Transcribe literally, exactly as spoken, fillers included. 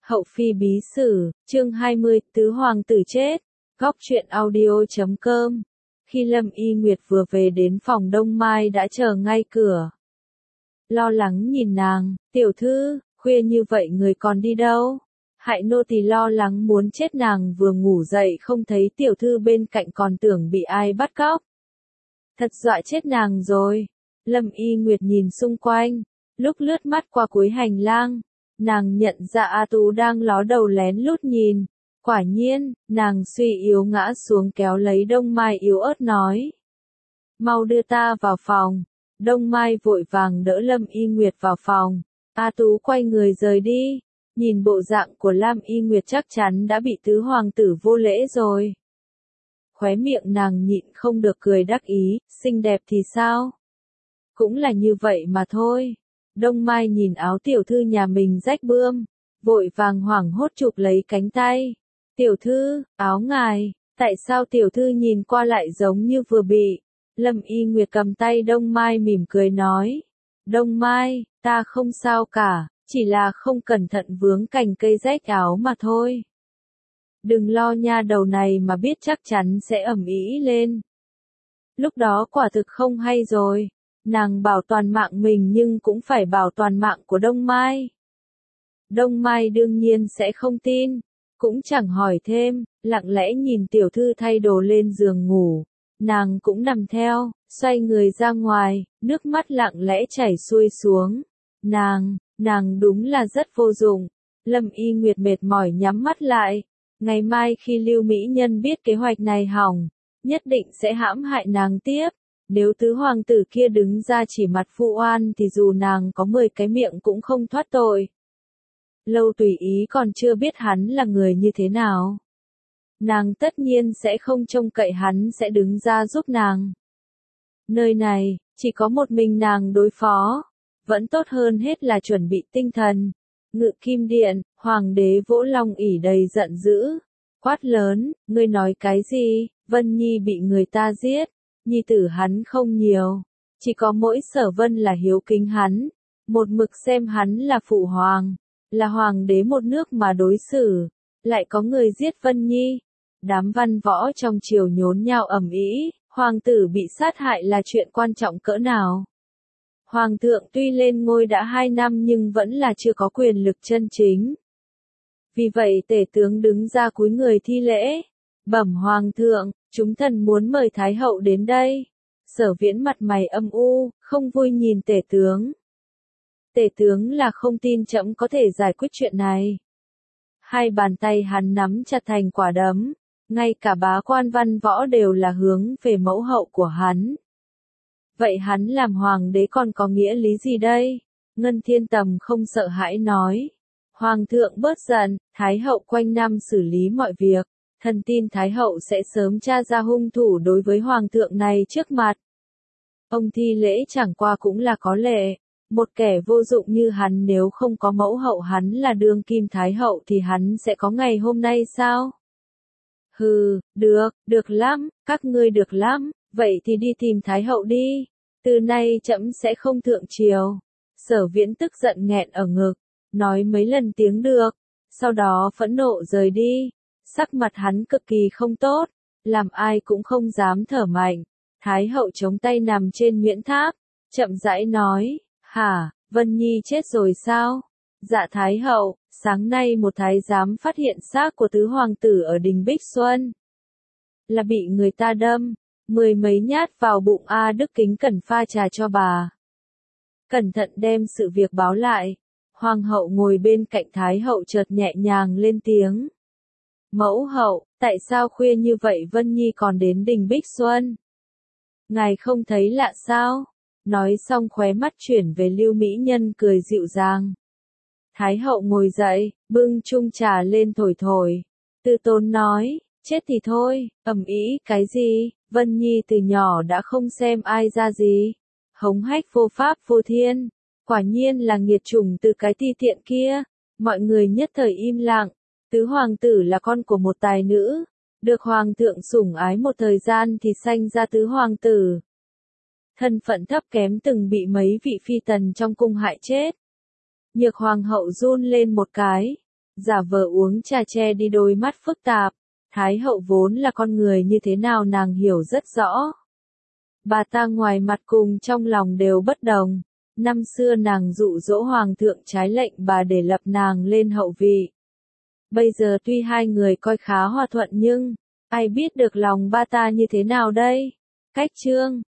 Hậu phi bí sử, chương hai mươi, tứ hoàng tử chết. Góc truyện audio chấm com. Khi Lâm Y Nguyệt vừa về đến phòng Đông Mai đã chờ ngay cửa. Lo lắng nhìn nàng, tiểu thư, khuya như vậy người còn đi đâu? Hại nô tỳ lo lắng muốn chết, nàng vừa ngủ dậy không thấy tiểu thư bên cạnh còn tưởng bị ai bắt cóc. Thật dọa chết nàng rồi. Lâm Y Nguyệt nhìn xung quanh, lúc lướt mắt qua cuối hành lang, nàng nhận ra A Tú đang ló đầu lén lút nhìn. Quả nhiên, nàng suy yếu ngã xuống kéo lấy Đông Mai yếu ớt nói. Mau đưa ta vào phòng. Đông Mai vội vàng đỡ Lâm Y Nguyệt vào phòng. A Tú quay người rời đi. Nhìn bộ dạng của Lâm Y Nguyệt chắc chắn đã bị tứ hoàng tử vô lễ rồi. Khóe miệng nàng nhịn không được cười đắc ý, xinh đẹp thì sao? Cũng là như vậy mà thôi. Đông Mai nhìn áo tiểu thư nhà mình rách bươm, vội vàng hoảng hốt chụp lấy cánh tay. Tiểu thư, áo ngài, tại sao tiểu thư nhìn qua lại giống như vừa bị? Lâm Y Nguyệt cầm tay Đông Mai mỉm cười nói. Đông Mai, ta không sao cả, chỉ là không cẩn thận vướng cành cây rách áo mà thôi. Đừng lo nha, đầu này mà biết chắc chắn sẽ ầm ĩ lên. Lúc đó quả thực không hay rồi. Nàng bảo toàn mạng mình nhưng cũng phải bảo toàn mạng của Đông Mai. Đông Mai đương nhiên sẽ không tin, cũng chẳng hỏi thêm, lặng lẽ nhìn tiểu thư thay đồ lên giường ngủ. Nàng cũng nằm theo, xoay người ra ngoài, nước mắt lặng lẽ chảy xuôi xuống. Nàng, nàng đúng là rất vô dụng. Lâm Y Nguyệt mệt mỏi nhắm mắt lại. Ngày mai khi Lưu Mỹ Nhân biết kế hoạch này hỏng, nhất định sẽ hãm hại nàng tiếp. Nếu tứ hoàng tử kia đứng ra chỉ mặt phụ oan thì dù nàng có mười cái miệng cũng không thoát tội. Lâu Tùy Ý còn chưa biết hắn là người như thế nào. Nàng tất nhiên sẽ không trông cậy hắn sẽ đứng ra giúp nàng. Nơi này, chỉ có một mình nàng đối phó. Vẫn tốt hơn hết là chuẩn bị tinh thần. Ngự Kim Điện, hoàng đế vỗ long ỷ đầy giận dữ. Quát lớn, ngươi nói cái gì? Vân Nhi bị người ta giết. Nhi tử hắn không nhiều, chỉ có mỗi Sở Vân là hiếu kính hắn, một mực xem hắn là phụ hoàng, là hoàng đế một nước mà đối xử, lại có người giết Vân Nhi. Đám văn võ trong triều nhốn nhao ầm ĩ, hoàng tử bị sát hại là chuyện quan trọng cỡ nào. Hoàng thượng tuy lên ngôi đã hai năm nhưng vẫn là chưa có quyền lực chân chính. Vì vậy tể tướng đứng ra cúi người thi lễ, bẩm hoàng thượng. Chúng thần muốn mời Thái hậu đến đây. Sở Viễn mặt mày âm u, không vui nhìn tể tướng. Tể tướng là không tin trẫm có thể giải quyết chuyện này. Hai bàn tay hắn nắm chặt thành quả đấm, ngay cả bá quan văn võ đều là hướng về mẫu hậu của hắn. Vậy hắn làm hoàng đế còn có nghĩa lý gì đây? Ngân Thiên Tầm không sợ hãi nói. Hoàng thượng bớt giận, Thái hậu quanh năm xử lý mọi việc. Thần tin Thái hậu sẽ sớm tra ra hung thủ đối với hoàng thượng này trước mặt. Ông thi lễ chẳng qua cũng là có lệ. Một kẻ vô dụng như hắn nếu không có mẫu hậu hắn là đương kim Thái hậu thì hắn sẽ có ngày hôm nay sao? Hừ, được, được lắm, các ngươi được lắm, vậy thì đi tìm Thái hậu đi. Từ nay trẫm sẽ không thượng triều. Sở Viễn tức giận nghẹn ở ngực, nói mấy lần tiếng được, sau đó phẫn nộ rời đi. Sắc mặt hắn cực kỳ không tốt, làm ai cũng không dám thở mạnh. Thái hậu chống tay nằm trên nguyễn tháp, chậm rãi nói, hả, Vân Nhi chết rồi sao? Dạ Thái hậu, sáng nay một thái giám phát hiện xác của tứ hoàng tử ở đình Bích Xuân. Là bị người ta đâm, mười mấy nhát vào bụng. A Đức kính cẩn pha trà cho bà. Cẩn thận đem sự việc báo lại. Hoàng hậu ngồi bên cạnh Thái hậu chợt nhẹ nhàng lên tiếng. Mẫu hậu, tại sao khuya như vậy Vân Nhi còn đến đình Bích Xuân? Ngài không thấy lạ sao? Nói xong khóe mắt chuyển về Lưu Mỹ Nhân cười dịu dàng. Thái hậu ngồi dậy, bưng chung trà lên thổi thổi. Từ Tốn nói, chết thì thôi, ầm ĩ cái gì, Vân Nhi từ nhỏ đã không xem ai ra gì. Hống hách vô pháp vô thiên, quả nhiên là nghiệt chủng từ cái ti tiện kia. Mọi người nhất thời im lặng. Tứ hoàng tử là con của một tài nữ, được hoàng thượng sủng ái một thời gian thì sanh ra tứ hoàng tử. Thân phận thấp kém từng bị mấy vị phi tần trong cung hại chết. Nhược hoàng hậu run lên một cái, giả vờ uống trà che đi đôi mắt phức tạp. Thái hậu vốn là con người như thế nào nàng hiểu rất rõ. Bà ta ngoài mặt cùng trong lòng đều bất đồng. Năm xưa nàng dụ dỗ hoàng thượng trái lệnh bà để lập nàng lên hậu vị. Bây giờ tuy hai người coi khá hòa thuận nhưng, ai biết được lòng bà ta như thế nào đây? Cách chương